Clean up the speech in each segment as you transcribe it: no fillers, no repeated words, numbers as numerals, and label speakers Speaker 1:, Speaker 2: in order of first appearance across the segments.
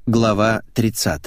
Speaker 1: Глава 30.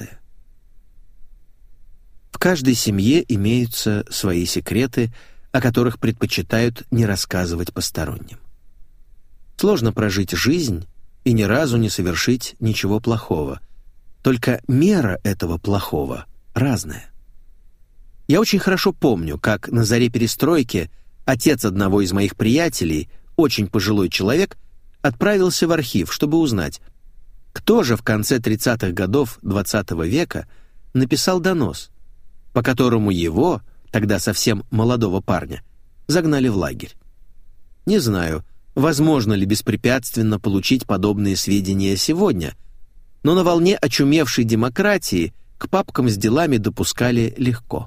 Speaker 1: В каждой семье имеются свои секреты, о которых предпочитают не рассказывать посторонним. Сложно прожить жизнь и ни разу не совершить ничего плохого. Только мера этого плохого разная. Я очень хорошо помню, как на заре перестройки отец одного из моих приятелей, очень пожилой человек, отправился в архив, чтобы узнать, кто же в конце 30-х годов XX века написал донос, по которому его, тогда совсем молодого парня, загнали в лагерь. Не знаю, возможно ли беспрепятственно получить подобные сведения сегодня, но на волне очумевшей демократии к папкам с делами допускали легко.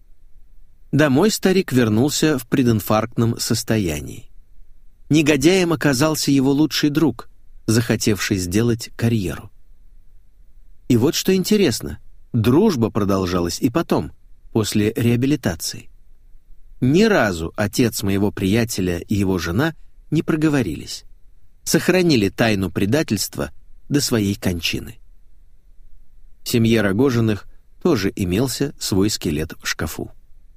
Speaker 1: Домой старик вернулся в прединфарктном состоянии. Негодяем оказался его лучший друг, захотевший сделать карьеру. И вот что интересно, дружба продолжалась и потом, после реабилитации. Ни разу отец моего приятеля и его жена не проговорились, сохранили тайну предательства до своей кончины. В семье Рогожиных тоже имелся свой скелет в шкафу.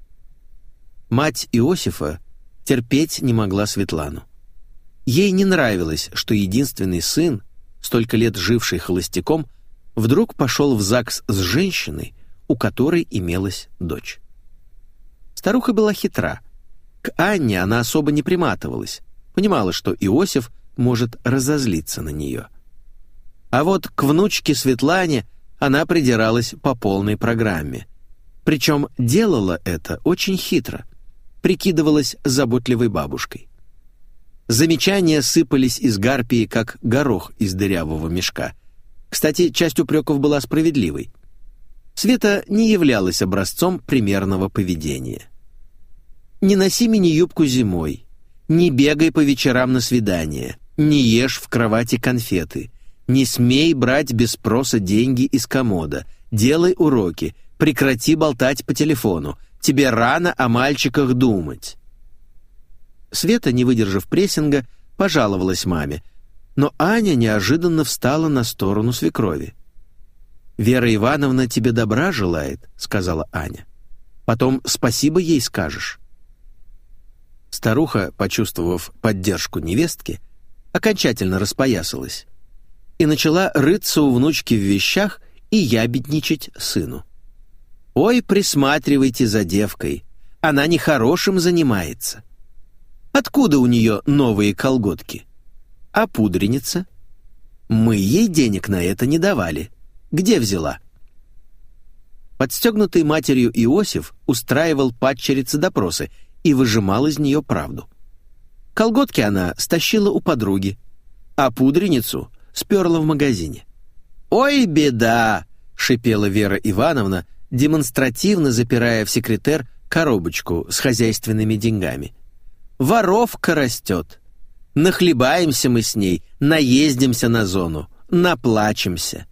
Speaker 1: Мать Иосифа терпеть не могла Светлану. Ей не нравилось, что единственный сын, столько лет живший холостяком, вдруг пошел в ЗАГС с женщиной, у которой имелась дочь. Старуха была хитра. К Анне она особо не приматывалась, понимала, что Иосиф может разозлиться на нее. А вот к внучке Светлане она придиралась по полной программе. Причем делала это очень хитро, прикидывалась заботливой бабушкой. Замечания сыпались из гарпии, как горох из дырявого мешка. Кстати, часть упреков была справедливой. Света не являлась образцом примерного поведения. «Не носи мини-юбку зимой, не бегай по вечерам на свидания, не ешь в кровати конфеты, не смей брать без спроса деньги из комода, делай уроки, прекрати болтать по телефону, тебе рано о мальчиках думать». Света, не выдержав прессинга, пожаловалась маме, но Аня неожиданно встала на сторону свекрови. «Вера Ивановна тебе добра желает», — сказала Аня. «Потом спасибо ей скажешь». Старуха, почувствовав поддержку невестки, окончательно распоясалась и начала рыться у внучки в вещах и ябедничать сыну. «Ой, присматривайте за девкой, она нехорошим занимается. Откуда у нее новые колготки? А пудреница? Мы ей денег на это не давали. Где взяла?» Подстегнутый матерью Иосиф устраивал падчерице допросы и выжимал из нее правду. Колготки она стащила у подруги, а пудреницу сперла в магазине. «Ой, беда!» — шипела Вера Ивановна, демонстративно запирая в секретер коробочку с хозяйственными деньгами. «Воровка растет. Нахлебаемся мы с ней, наездимся на зону, наплачемся».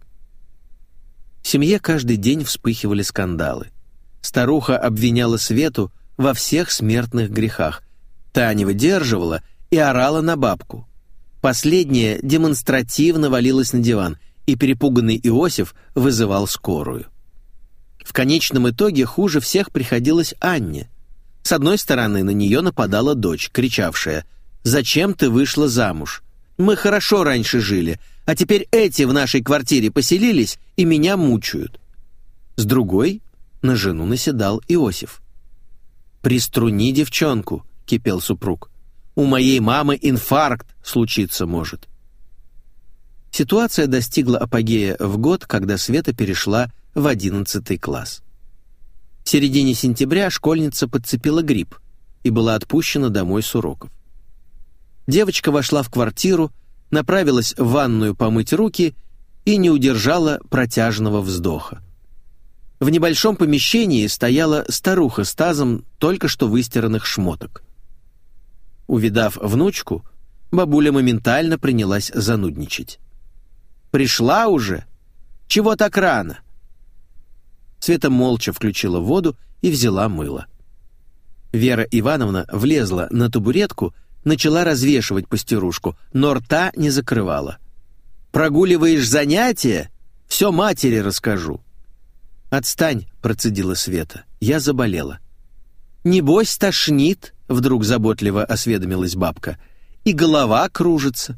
Speaker 1: В семье каждый день вспыхивали скандалы. Старуха обвиняла Свету во всех смертных грехах. Та не выдерживала и орала на бабку. Последняя демонстративно валилась на диван, и перепуганный Иосиф вызывал скорую. В конечном итоге хуже всех приходилось Анне. С одной стороны, на нее нападала дочь, кричавшая: «Зачем ты вышла замуж? Мы хорошо раньше жили, а теперь эти в нашей квартире поселились и меня мучают». С другой, на жену наседал Иосиф. «Приструни девчонку», — кипел супруг. «У моей мамы инфаркт случиться может». Ситуация достигла апогея в год, когда Света перешла в 11 класс. В середине сентября школьница подцепила грипп и была отпущена домой с уроков. Девочка вошла в квартиру, направилась в ванную помыть руки и не удержала протяжного вздоха. В небольшом помещении стояла старуха с тазом только что выстиранных шмоток. Увидав внучку, бабуля моментально принялась занудничать. «Пришла уже? Чего так рано?» Света молча включила воду и взяла мыло. Вера Ивановна влезла на табуретку, начала развешивать пастирушку, но рта не закрывала. «Прогуливаешь занятия? все матери расскажу». «Отстань», — процедила Света, — «я заболела». «Небось, тошнит», — вдруг заботливо осведомилась бабка, — «и голова кружится».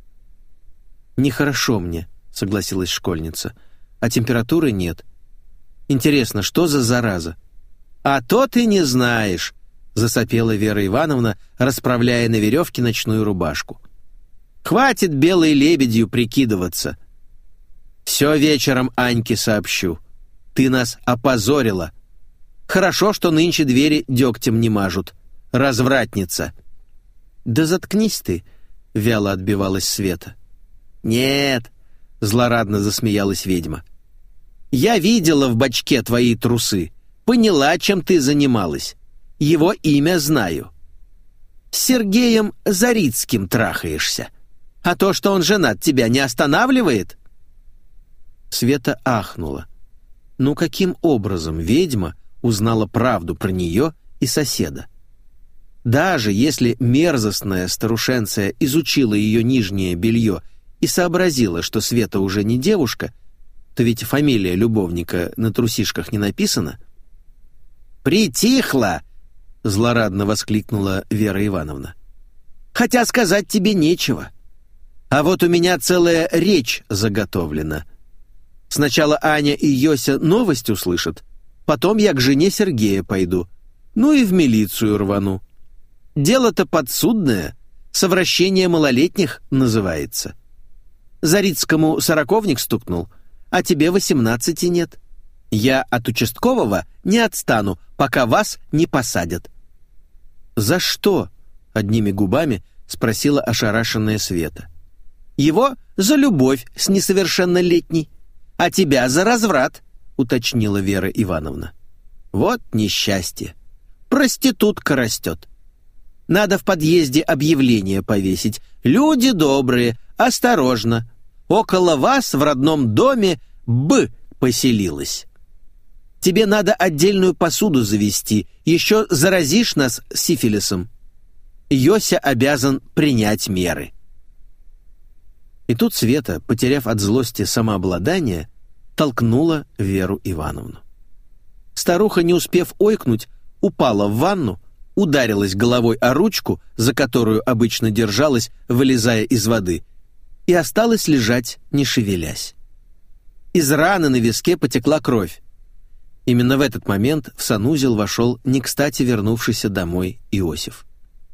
Speaker 1: «Нехорошо мне», — согласилась школьница, — «а температуры нет. Интересно, что за зараза?» «А то ты не знаешь», — засопела Вера Ивановна, расправляя на веревке ночную рубашку. «Хватит белой лебедью прикидываться. Все вечером Аньке сообщу. Ты нас опозорила. Хорошо, что нынче двери дегтем не мажут. Развратница». «Да заткнись ты», — вяло отбивалась Света. «Нет», — злорадно засмеялась ведьма. «Я видела в бачке твои трусы. Поняла, чем ты занималась. Его имя знаю. С Сергеем Зарицким трахаешься. А то, что он женат, тебя не останавливает?» Света ахнула. Ну каким образом ведьма узнала правду про нее и соседа? Даже если мерзостная старушенция изучила ее нижнее белье и сообразила, что Света уже не девушка, то ведь фамилия любовника на трусишках не написана. «Притихла!» — злорадно воскликнула Вера Ивановна. «Хотя сказать тебе нечего. А вот у меня целая речь заготовлена. Сначала Аня и Йося новость услышат, потом я к жене Сергея пойду, ну и в милицию рвану. Дело-то подсудное, совращение малолетних называется. Зарицкому сороковник стукнул, а тебе 18 нет. Я от участкового не отстану, пока вас не посадят». «За что?» — одними губами спросила ошарашенная Света. «Его за любовь с несовершеннолетней, а тебя за разврат», — уточнила Вера Ивановна. «Вот несчастье. Проститутка растет. Надо в подъезде объявление повесить. Люди добрые, осторожно. Около вас в родном доме Б поселилась. Тебе надо отдельную посуду завести, еще заразишь нас сифилисом. Йося обязан принять меры». И тут Света, потеряв от злости самообладание, толкнула Веру Ивановну. Старуха, не успев ойкнуть, упала в ванну, ударилась головой о ручку, за которую обычно держалась, вылезая из воды, и осталась лежать, не шевелясь. Из раны на виске потекла кровь. Именно в этот момент в санузел вошел не кстати вернувшийся домой Иосиф.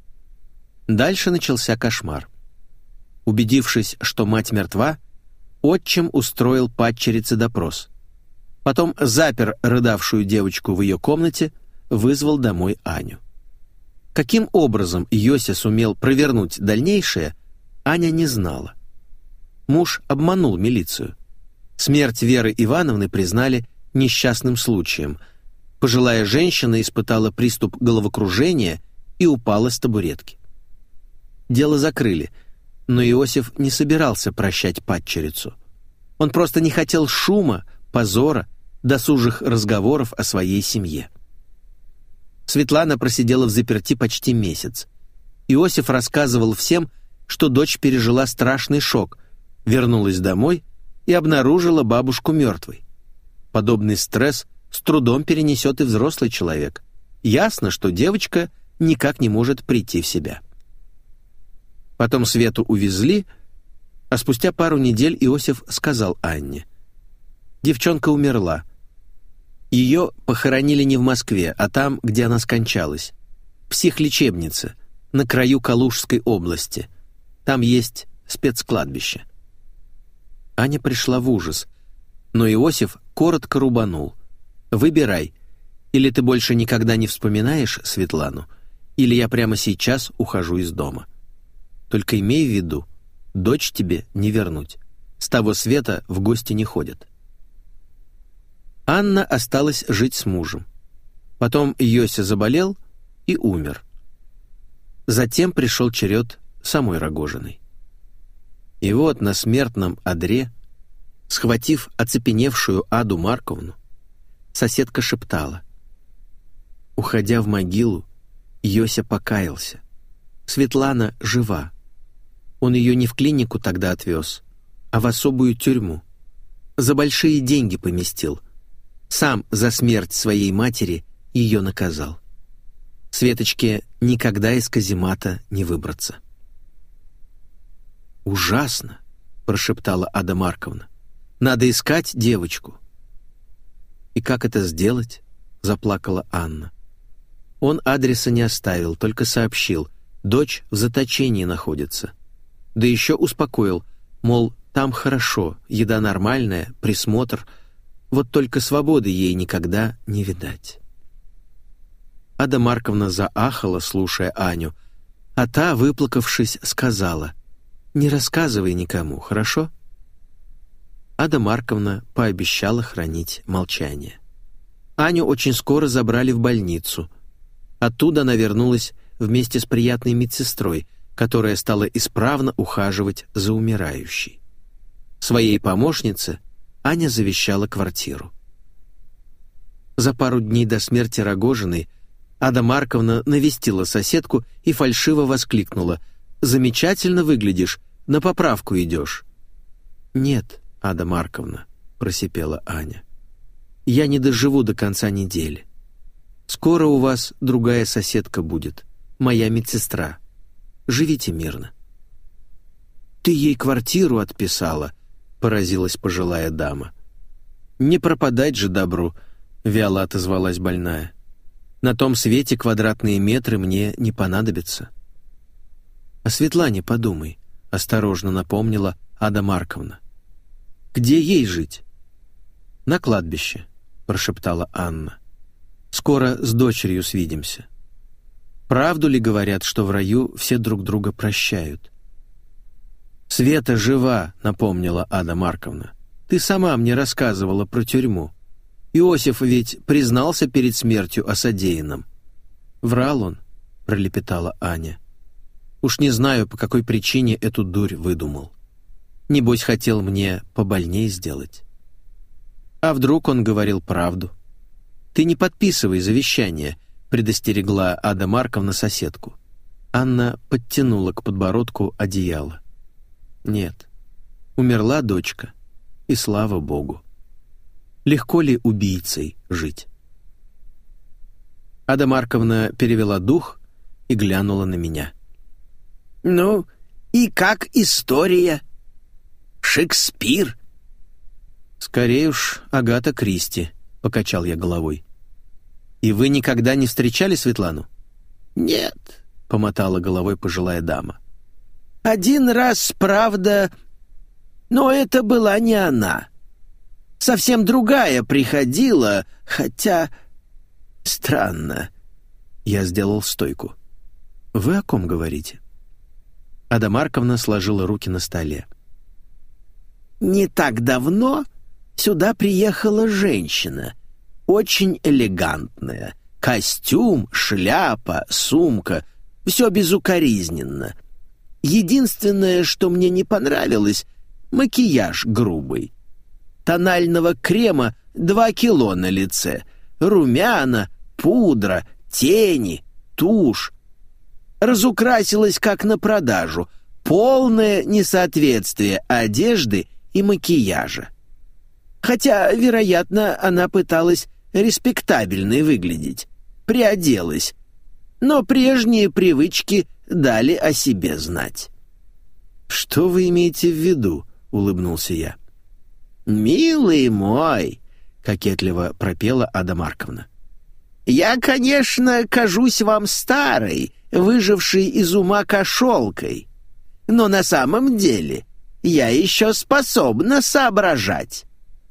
Speaker 1: Дальше начался кошмар. Убедившись, что мать мертва, отчим устроил падчерице допрос. Потом запер рыдавшую девочку в ее комнате, вызвал домой Аню. Каким образом Йося сумел провернуть дальнейшее, Аня не знала. Муж обманул милицию. Смерть Веры Ивановны признали несчастным случаем. Пожилая женщина испытала приступ головокружения и упала с табуретки. Дело закрыли, но Иосиф не собирался прощать падчерицу. Он просто не хотел шума, позора, досужих разговоров о своей семье. Светлана просидела в заперти почти месяц. Иосиф рассказывал всем, что дочь пережила страшный шок, вернулась домой и обнаружила бабушку мертвой. Подобный стресс с трудом перенесет и взрослый человек. Ясно, что девочка никак не может прийти в себя. Потом Свету увезли, а спустя пару недель Иосиф сказал Анне: «Девчонка умерла. Ее похоронили не в Москве, а там, где она скончалась, в психлечебнице, на краю Калужской области. Там есть спецкладбище». Аня пришла в ужас, но Иосиф коротко рубанул: «Выбирай, или ты больше никогда не вспоминаешь Светлану, или я прямо сейчас ухожу из дома. Только имей в виду, дочь тебе не вернуть. С того света в гости не ходят». Анна осталась жить с мужем. Потом Йося заболел и умер. Затем пришел черед самой Рогожиной. И вот на смертном одре, схватив оцепеневшую Аду Марковну, соседка шептала: «Уходя в могилу, Йося покаялся. Светлана жива. Он ее не в клинику тогда отвез, а в особую тюрьму. За большие деньги поместил. Сам за смерть своей матери ее наказал. Светочке никогда из каземата не выбраться. «Ужасно!» — прошептала Ада Марковна. «Надо искать девочку». «И как это сделать?» — заплакала Анна. Он адреса не оставил, только сообщил: дочь в заточении находится. Да еще успокоил, мол, там хорошо, еда нормальная, присмотр, вот только свободы ей никогда не видать. Ада Марковна заахала, слушая Аню, а та, выплакавшись, сказала: «Не рассказывай никому, хорошо?» Ада Марковна пообещала хранить молчание. Аню очень скоро забрали в больницу. Оттуда она вернулась вместе с приятной медсестрой, которая стала исправно ухаживать за умирающей. Своей помощнице Аня завещала квартиру. За пару дней до смерти Рогожиной Ада Марковна навестила соседку и фальшиво воскликнула: «Замечательно выглядишь, на поправку идешь». «Нет, Ада Марковна», — просипела Аня, — «я не доживу до конца недели. Скоро у вас другая соседка будет, моя медсестра. Живите мирно». «Ты ей квартиру отписала», — поразилась пожилая дама. «Не пропадать же добру», — вяло отозвалась больная. «На том свете квадратные метры мне не понадобятся». «О Светлане подумай», — осторожно напомнила Ада Марковна. «Где ей жить?» «На кладбище», — прошептала Анна. «Скоро с дочерью свидимся. Правду ли говорят, что в раю все друг друга прощают?» «Света жива», — напомнила Ада Марковна. «Ты сама мне рассказывала про тюрьму. Иосиф ведь признался перед смертью о содеянном». «Врал он», — пролепетала Аня. «Уж не знаю, по какой причине эту дурь выдумал. Небось, хотел мне побольней сделать». «А вдруг он говорил правду?» «Ты не подписывай завещание», — предостерегла Ада Марковна соседку. Анна подтянула к подбородку одеяло. «Нет, умерла дочка, и слава Богу. Легко ли убийцей жить?» Ада Марковна перевела дух и глянула на меня.
Speaker 2: «Ну, и как история? Шекспир?»
Speaker 1: «Скорее уж Агата Кристи», — покачал я головой. «И вы никогда не встречали Светлану?»
Speaker 2: «Нет»,
Speaker 1: — помотала головой пожилая дама.
Speaker 2: «Один раз, правда, но это была не она. Совсем другая приходила, хотя... Странно».
Speaker 1: Я сделал стойку. «Вы о ком говорите?» Ада Марковна сложила руки на столе.
Speaker 2: «Не так давно сюда приехала женщина, очень элегантная. Костюм, шляпа, сумка — все безукоризненно. Единственное, что мне не понравилось — макияж грубый. Тонального крема 2 кило на лице, румяна, пудра, тени, тушь. Разукрасилась как на продажу, полное несоответствие одежды и макияжа. Хотя, вероятно, она пыталась респектабельной выглядеть, приоделась, но прежние привычки дали о себе знать».
Speaker 1: «Что вы имеете в виду?» — улыбнулся я.
Speaker 2: «Милый мой», — кокетливо пропела Ада Марковна, «я, конечно, кажусь вам старой, выжившей из ума кошелкой, но на самом деле я еще способна соображать».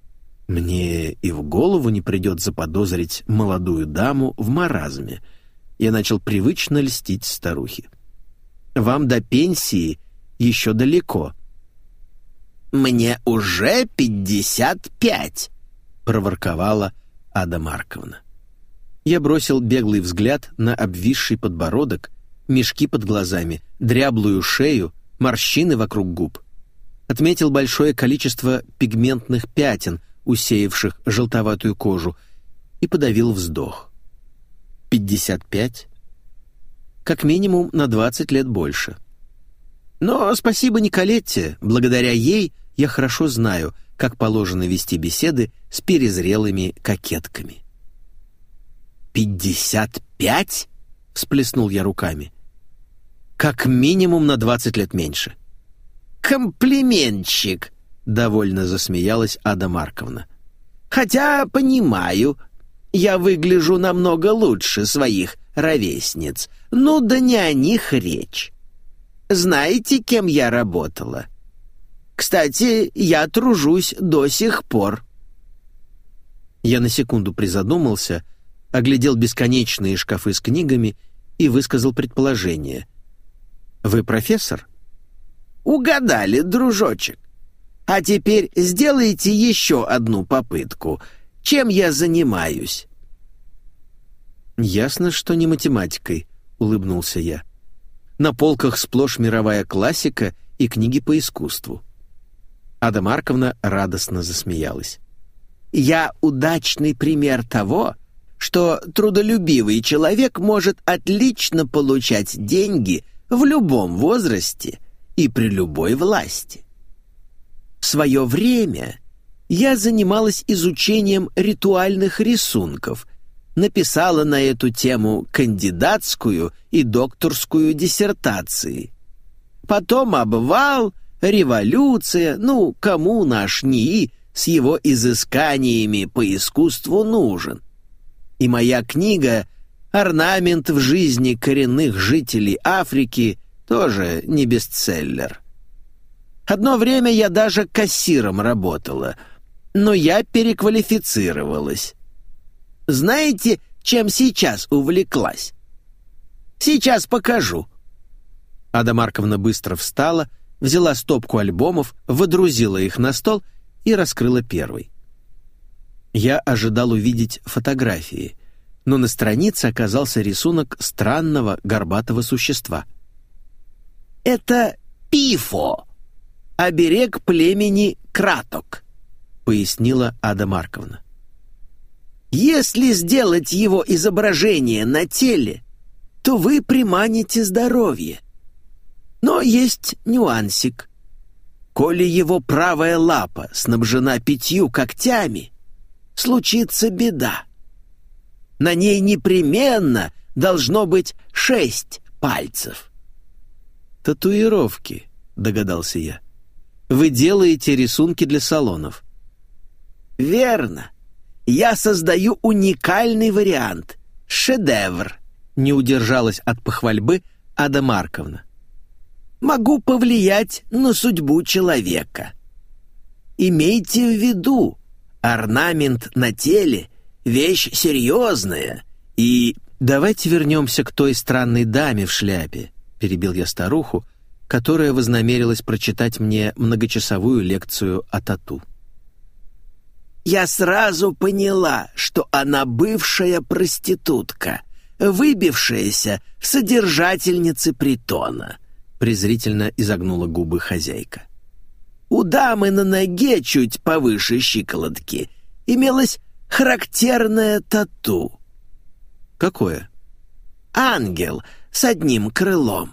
Speaker 1: Мне и в голову не придет заподозрить молодую даму в маразме. Я начал привычно льстить старухе. «Вам до пенсии еще далеко».
Speaker 2: «Мне уже 55», —
Speaker 1: проворковала Ада Марковна. Я бросил беглый взгляд на обвисший подбородок, мешки под глазами, дряблую шею, морщины вокруг губ. Отметил большое количество пигментных пятен, усеявших желтоватую кожу, и подавил вздох. 55? Как минимум на 20 лет больше. Но спасибо Николетте, благодаря ей я хорошо знаю, как положено вести беседы с перезрелыми кокетками.
Speaker 2: 55? — всплеснул я руками.
Speaker 1: Как минимум на 20 лет меньше.
Speaker 2: «Комплиментчик!» — довольно засмеялась Ада Марковна. «Хотя, понимаю, я выгляжу намного лучше своих ровесниц. Ну да не о них речь. Знаете, кем я работала? Кстати, я тружусь до сих пор».
Speaker 1: Я на секунду призадумался, оглядел бесконечные шкафы с книгами и высказал предположение. «Вы профессор?»
Speaker 2: «Угадали, дружочек. А теперь сделайте еще одну попытку. Чем я занимаюсь?»
Speaker 1: «Ясно, что не математикой», — улыбнулся я. «На полках сплошь мировая классика и книги по искусству». Ада Марковна радостно засмеялась.
Speaker 2: «Я удачный пример того, что трудолюбивый человек может отлично получать деньги в любом возрасте и при любой власти. В свое время я занималась изучением ритуальных рисунков, написала на эту тему кандидатскую и докторскую диссертации. Потом обвал, революция, кому наш НИИ с его изысканиями по искусству нужен? И моя книга «Орнамент в жизни коренных жителей Африки» тоже не бестселлер. Одно время я даже кассиром работала, но я переквалифицировалась. Знаете, чем сейчас увлеклась? Сейчас покажу».
Speaker 1: Ада Марковна быстро встала, взяла стопку альбомов, водрузила их на стол и раскрыла первый. Я ожидал увидеть фотографии, но на странице оказался рисунок странного горбатого существа.
Speaker 2: «Это Пифо, оберег племени Краток», — пояснила Ада Марковна. «Если сделать его изображение на теле, то вы приманите здоровье. Но есть нюансик. Коли его правая лапа снабжена 5 когтями, случится беда. На ней непременно должно быть 6 пальцев».
Speaker 1: «Татуировки», — догадался я. «Вы делаете рисунки для салонов».
Speaker 2: «Верно. Я создаю уникальный вариант. Шедевр», — не удержалась от похвальбы Ада Марковна. «Могу повлиять на судьбу человека. Имейте в виду, орнамент на теле — вещь серьезная, и...»
Speaker 1: «Давайте вернемся к той странной даме в шляпе», — перебил я старуху, которая вознамерилась прочитать мне многочасовую лекцию о тату.
Speaker 2: «Я сразу поняла, что она бывшая проститутка, выбившаяся в содержательнице притона», — презрительно изогнула губы хозяйка. «У дамы на ноге чуть повыше щиколотки имелось характерное тату».
Speaker 1: «Какое?»
Speaker 2: «Ангел с одним крылом».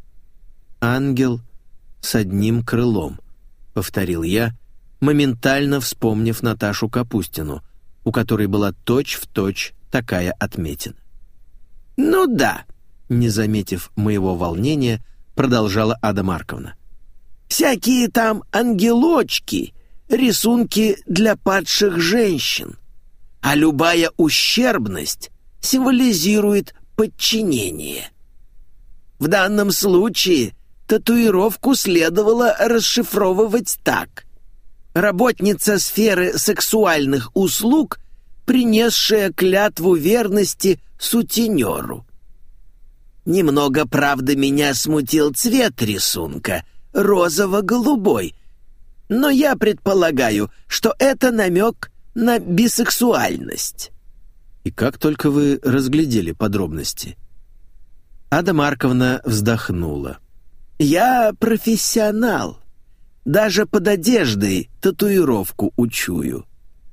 Speaker 1: «Ангел с одним крылом», — повторил я, моментально вспомнив Наташу Капустину, у которой была точь-в-точь такая отметина.
Speaker 2: «Ну да»,
Speaker 1: — не заметив моего волнения, продолжала Ада Марковна.
Speaker 2: «Всякие там ангелочки, рисунки для падших женщин, а любая ущербность символизирует подчинение. В данном случае татуировку следовало расшифровывать так: работница сферы сексуальных услуг, принесшая клятву верности сутенеру. Немного, правда, меня смутил цвет рисунка, розово-голубой, но я предполагаю, что это намек на бисексуальность».
Speaker 1: «И как только вы разглядели подробности?» Ада Марковна вздохнула.
Speaker 2: «Я профессионал. Даже под одеждой татуировку учую».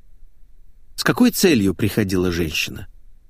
Speaker 1: «С какой целью приходила женщина?»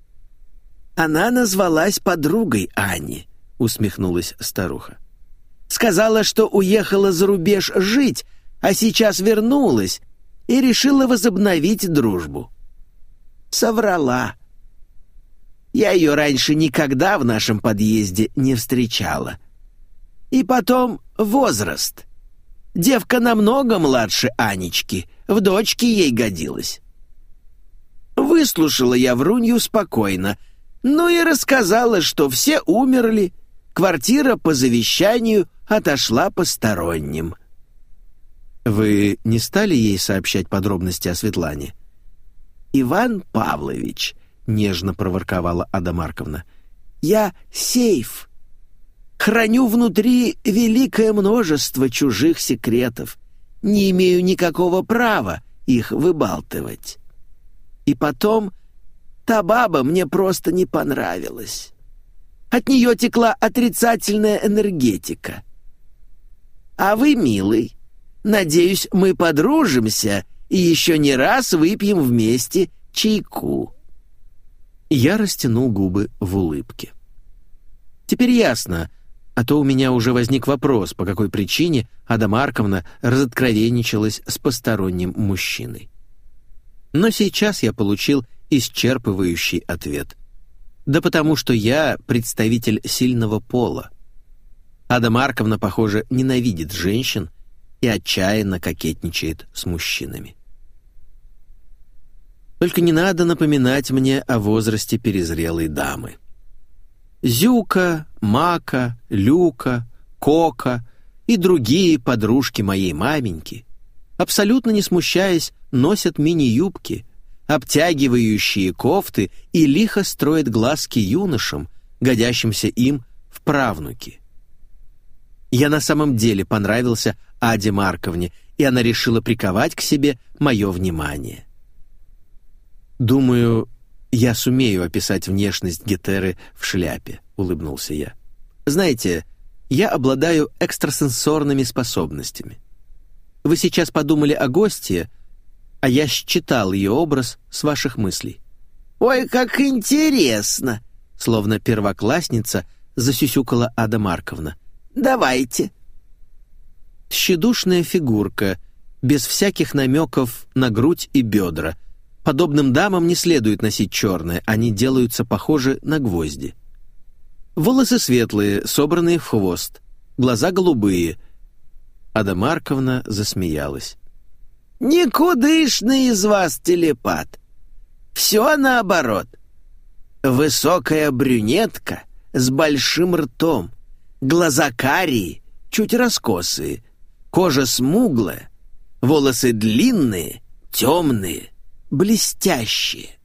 Speaker 2: «Она назвалась подругой Ани», — усмехнулась старуха. «Сказала, что уехала за рубеж жить, а сейчас вернулась и решила возобновить дружбу. Соврала. Я ее раньше никогда в нашем подъезде не встречала. И потом возраст. Девка намного младше Анечки, в дочке ей годилась. Выслушала я врунью спокойно, ну и рассказала, что все умерли, квартира по завещанию отошла посторонним.
Speaker 1: Вы не стали ей сообщать подробности о Светлане?
Speaker 2: «Иван Павлович», — нежно проворковала Ада Марковна, — «я сейф. Храню внутри великое множество чужих секретов. Не имею никакого права их выбалтывать. И потом, та баба мне просто не понравилась. От нее текла отрицательная энергетика. А вы, милый, надеюсь, мы подружимся и еще не раз выпьем вместе чайку».
Speaker 1: Я растянул губы в улыбке. Теперь ясно, а то у меня уже возник вопрос, по какой причине Ада Марковна разоткровенничалась с посторонним мужчиной. Но сейчас я получил исчерпывающий ответ. Да потому что я представитель сильного пола. Ада Марковна, похоже, ненавидит женщин и отчаянно кокетничает с мужчинами. Только не надо напоминать мне о возрасте перезрелой дамы. Зюка, Мака, Люка, Кока и другие подружки моей маменьки, абсолютно не смущаясь, носят мини-юбки, обтягивающие кофты и лихо строят глазки юношам, годящимся им в правнуки. Я на самом деле понравился Аде Марковне, и она решила приковать к себе мое внимание. «Думаю, я сумею описать внешность Гетеры в шляпе», — улыбнулся я. «Знаете, я обладаю экстрасенсорными способностями. Вы сейчас подумали о гостье, а я считал ее образ с ваших мыслей».
Speaker 2: «Ой, как интересно!»
Speaker 1: — словно первоклассница засюсюкала Ада Марковна.
Speaker 2: «Давайте».
Speaker 1: Тщедушная фигурка, без всяких намеков на грудь и бедра. Подобным дамам не следует носить черное, они делаются похожи на гвозди. Волосы светлые, собранные в хвост, глаза голубые. Ада Марковна засмеялась.
Speaker 2: «Никудышный из вас телепат. Все наоборот. Высокая брюнетка с большим ртом, глаза карие, чуть раскосые, кожа смуглая, волосы длинные, темные, блестящие.